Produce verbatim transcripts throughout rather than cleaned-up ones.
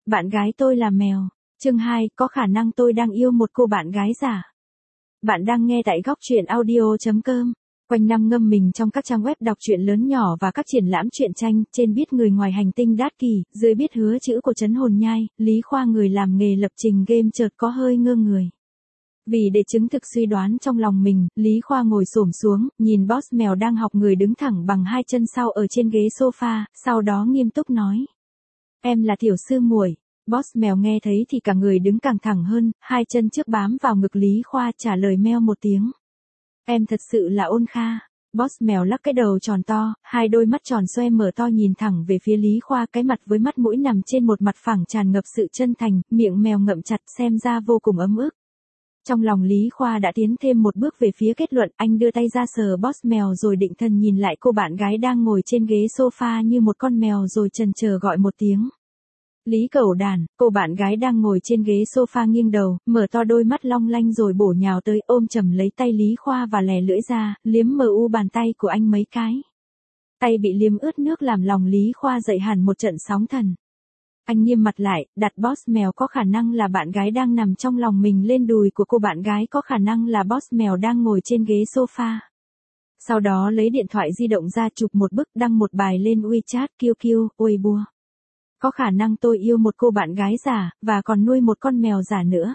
bạn gái tôi là mèo. Chương hai, có khả năng tôi đang yêu một cô bạn gái giả. Bạn đang nghe tại góc truyện audio chấm com. Quanh năm ngâm mình trong các trang web đọc truyện lớn nhỏ và các triển lãm truyện tranh, trên biết người ngoài hành tinh đát kỳ, dưới biết hứa chữ của trấn hồn nhai, Lý Khoa người làm nghề lập trình game chợt có hơi ngơ người. Vì để chứng thực suy đoán trong lòng mình, Lý Khoa ngồi xổm xuống, nhìn boss mèo đang học người đứng thẳng bằng hai chân sau ở trên ghế sofa, sau đó nghiêm túc nói. Em là tiểu sư muội. Boss mèo nghe thấy thì cả người đứng càng thẳng hơn, hai chân trước bám vào ngực Lý Khoa trả lời meo một tiếng. Em thật sự là Ôn Kha. Boss mèo lắc cái đầu tròn to, hai đôi mắt tròn xoe mở to nhìn thẳng về phía Lý Khoa, cái mặt với mắt mũi nằm trên một mặt phẳng tràn ngập sự chân thành, miệng mèo ngậm chặt xem ra vô cùng ấm ức. Trong lòng Lý Khoa đã tiến thêm một bước về phía kết luận, anh đưa tay ra sờ boss mèo rồi định thần nhìn lại cô bạn gái đang ngồi trên ghế sofa như một con mèo rồi chần chờ gọi một tiếng. Lý Cẩu Đàn, cô bạn gái đang ngồi trên ghế sofa nghiêng đầu, mở to đôi mắt long lanh rồi bổ nhào tới ôm chầm lấy tay Lý Khoa và lè lưỡi ra, liếm mờ u bàn tay của anh mấy cái. Tay bị liếm ướt nước làm lòng Lý Khoa dậy hẳn một trận sóng thần. Anh nghiêm mặt lại, đặt boss mèo có khả năng là bạn gái đang nằm trong lòng mình lên đùi của cô bạn gái có khả năng là boss mèo đang ngồi trên ghế sofa. Sau đó lấy điện thoại di động ra chụp một bức đăng một bài lên WeChat, Q Q, Weibo. Có khả năng tôi yêu một cô bạn gái giả, và còn nuôi một con mèo giả nữa.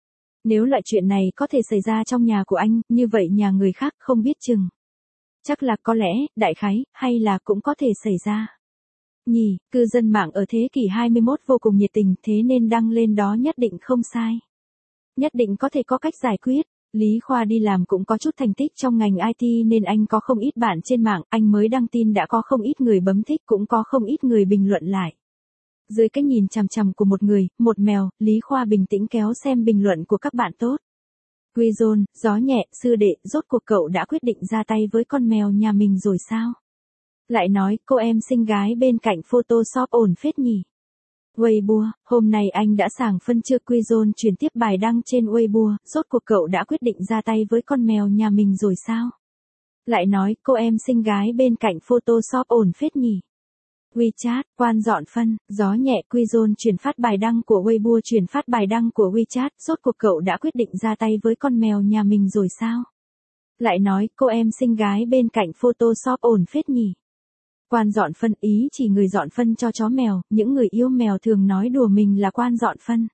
Nếu loại chuyện này có thể xảy ra trong nhà của anh, như vậy nhà người khác không biết chừng. Chắc là có lẽ, đại khái, hay là cũng có thể xảy ra. Nhỉ, cư dân mạng ở thế kỷ hai mươi mốt vô cùng nhiệt tình, thế nên đăng lên đó nhất định không sai. Nhất định có thể có cách giải quyết. Lý Khoa đi làm cũng có chút thành tích trong ngành I T nên anh có không ít bạn trên mạng, anh mới đăng tin đã có không ít người bấm thích cũng có không ít người bình luận lại. Dưới cái nhìn chằm chằm của một người, một mèo, Lý Khoa bình tĩnh kéo xem bình luận của các bạn tốt. Quizon, gió nhẹ, sư đệ, rốt cuộc cậu đã quyết định ra tay với con mèo nhà mình rồi sao? Lại nói, cô em xinh gái bên cạnh Photoshop ổn phết nhỉ? Weibo, hôm nay anh đã sàng phân chưa? Quizon chuyển tiếp bài đăng trên Weibo, rốt cuộc cậu đã quyết định ra tay với con mèo nhà mình rồi sao? Lại nói, cô em xinh gái bên cạnh Photoshop ổn phết nhỉ? WeChat, quan dọn phân, gió nhẹ. Quizon chuyển phát bài đăng của Weibo chuyển phát bài đăng của WeChat, rốt cuộc cậu đã quyết định ra tay với con mèo nhà mình rồi sao? Lại nói, cô em xinh gái bên cạnh Photoshop ổn phết nhỉ? Quan dọn phân ý chỉ người dọn phân cho chó mèo, những người yêu mèo thường nói đùa mình là quan dọn phân.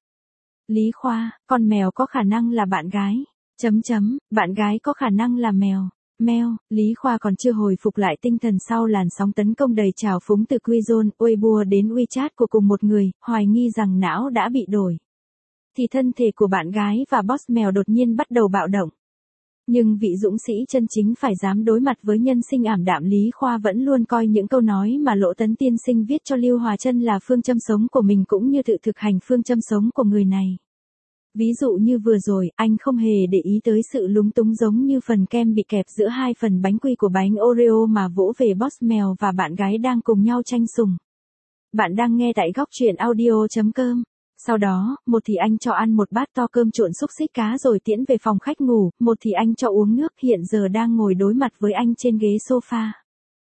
Lý Khoa, con mèo có khả năng là bạn gái. Chấm chấm, bạn gái có khả năng là mèo. Mèo, Lý Khoa còn chưa hồi phục lại tinh thần sau làn sóng tấn công đầy trào phúng từ Quizon, Weibo đến WeChat của cùng một người, hoài nghi rằng não đã bị đổi. Thì thân thể của bạn gái và boss mèo đột nhiên bắt đầu bạo động. Nhưng vị dũng sĩ chân chính phải dám đối mặt với nhân sinh ảm đạm. Lý Khoa vẫn luôn coi những câu nói mà Lỗ Tấn Tiên Sinh viết cho Lưu Hòa Trân là phương châm sống của mình cũng như tự thực hành phương châm sống của người này. Ví dụ như vừa rồi, anh không hề để ý tới sự lúng túng giống như phần kem bị kẹp giữa hai phần bánh quy của bánh Oreo mà vỗ về boss mèo và bạn gái đang cùng nhau tranh sủng. Bạn đang nghe tại góc truyện audio chấm com. Sau đó, một thì anh cho ăn một bát to cơm trộn xúc xích cá rồi tiễn về phòng khách ngủ, một thì anh cho uống nước, hiện giờ đang ngồi đối mặt với anh trên ghế sofa.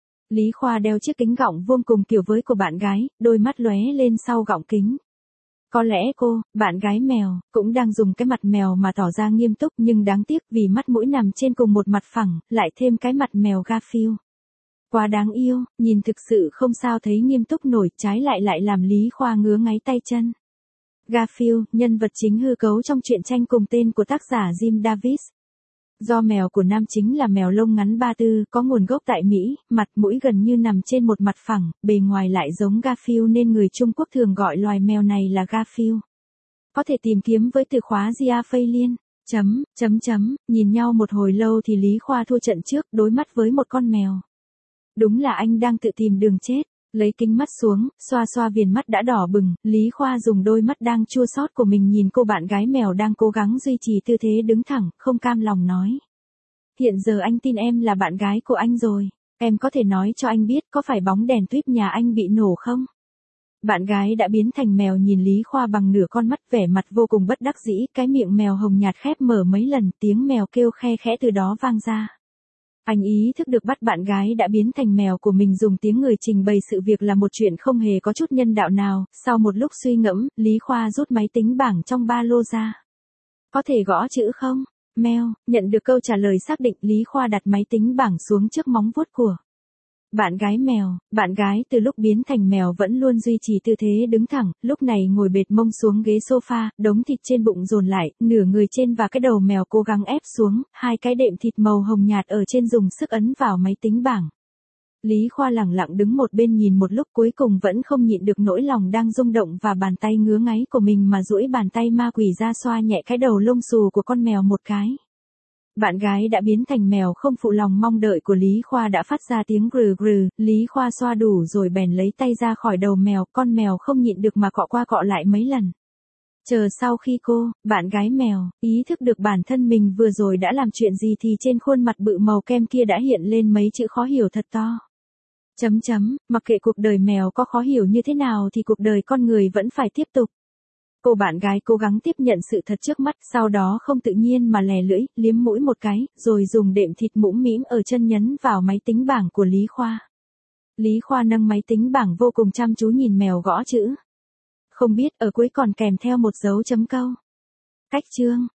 Lý Khoa đeo chiếc kính gọng vuông cùng kiểu với của bạn gái, đôi mắt lóe lên sau gọng kính. Có lẽ cô, bạn gái mèo, cũng đang dùng cái mặt mèo mà tỏ ra nghiêm túc nhưng đáng tiếc vì mắt mũi nằm trên cùng một mặt phẳng, lại thêm cái mặt mèo Garfield. Quá đáng yêu, nhìn thực sự không sao thấy nghiêm túc nổi, trái lại lại làm Lý Khoa ngứa ngáy tay chân. Garfield, nhân vật chính hư cấu trong truyện tranh cùng tên của tác giả Jim Davis. Do mèo của nam chính là mèo lông ngắn Ba Tư, có nguồn gốc tại Mỹ, mặt mũi gần như nằm trên một mặt phẳng, bề ngoài lại giống Garfield nên người Trung Quốc thường gọi loài mèo này là Garfield. Có thể tìm kiếm với từ khóa Gia Phây Liên. Chấm, chấm chấm, nhìn nhau một hồi lâu thì Lý Khoa thua trận trước, đối mắt với một con mèo. Đúng là anh đang tự tìm đường chết. Lấy kính mắt xuống, xoa xoa viền mắt đã đỏ bừng, Lý Khoa dùng đôi mắt đang chua xót của mình nhìn cô bạn gái mèo đang cố gắng duy trì tư thế đứng thẳng, không cam lòng nói. Hiện giờ anh tin em là bạn gái của anh rồi, em có thể nói cho anh biết có phải bóng đèn tuyết nhà anh bị nổ không? Bạn gái đã biến thành mèo nhìn Lý Khoa bằng nửa con mắt vẻ mặt vô cùng bất đắc dĩ, cái miệng mèo hồng nhạt khép mở mấy lần, tiếng mèo kêu khe khẽ từ đó vang ra. Anh ý thức được bắt bạn gái đã biến thành mèo của mình dùng tiếng người trình bày sự việc là một chuyện không hề có chút nhân đạo nào, sau một lúc suy ngẫm, Lý Khoa rút máy tính bảng trong ba lô ra. Có thể gõ chữ không? Mèo, nhận được câu trả lời xác định, Lý Khoa đặt máy tính bảng xuống trước móng vuốt của bạn gái mèo. Bạn gái từ lúc biến thành mèo vẫn luôn duy trì tư thế đứng thẳng, lúc này ngồi bệt mông xuống ghế sofa, đống thịt trên bụng dồn lại, nửa người trên và cái đầu mèo cố gắng ép xuống, hai cái đệm thịt màu hồng nhạt ở trên dùng sức ấn vào máy tính bảng. Lý Khoa lẳng lặng đứng một bên nhìn một lúc, cuối cùng vẫn không nhịn được nỗi lòng đang rung động và bàn tay ngứa ngáy của mình mà duỗi bàn tay ma quỷ ra xoa nhẹ cái đầu lông xù của con mèo một cái. Bạn gái đã biến thành mèo không phụ lòng mong đợi của Lý Khoa đã phát ra tiếng grừ grừ, Lý Khoa xoa đủ rồi bèn lấy tay ra khỏi đầu mèo, con mèo không nhịn được mà cọ qua cọ lại mấy lần. Chờ sau khi cô, bạn gái mèo, ý thức được bản thân mình vừa rồi đã làm chuyện gì thì trên khuôn mặt bự màu kem kia đã hiện lên mấy chữ khó hiểu thật to. Chấm chấm, mặc kệ cuộc đời mèo có khó hiểu như thế nào thì cuộc đời con người vẫn phải tiếp tục. Cô bạn gái cố gắng tiếp nhận sự thật trước mắt, sau đó không tự nhiên mà lè lưỡi, liếm mũi một cái, rồi dùng đệm thịt mũm mĩm ở chân nhấn vào máy tính bảng của Lý Khoa. Lý Khoa nâng máy tính bảng vô cùng chăm chú nhìn mèo gõ chữ. Không biết ở cuối còn kèm theo một dấu chấm câu. Cách chương.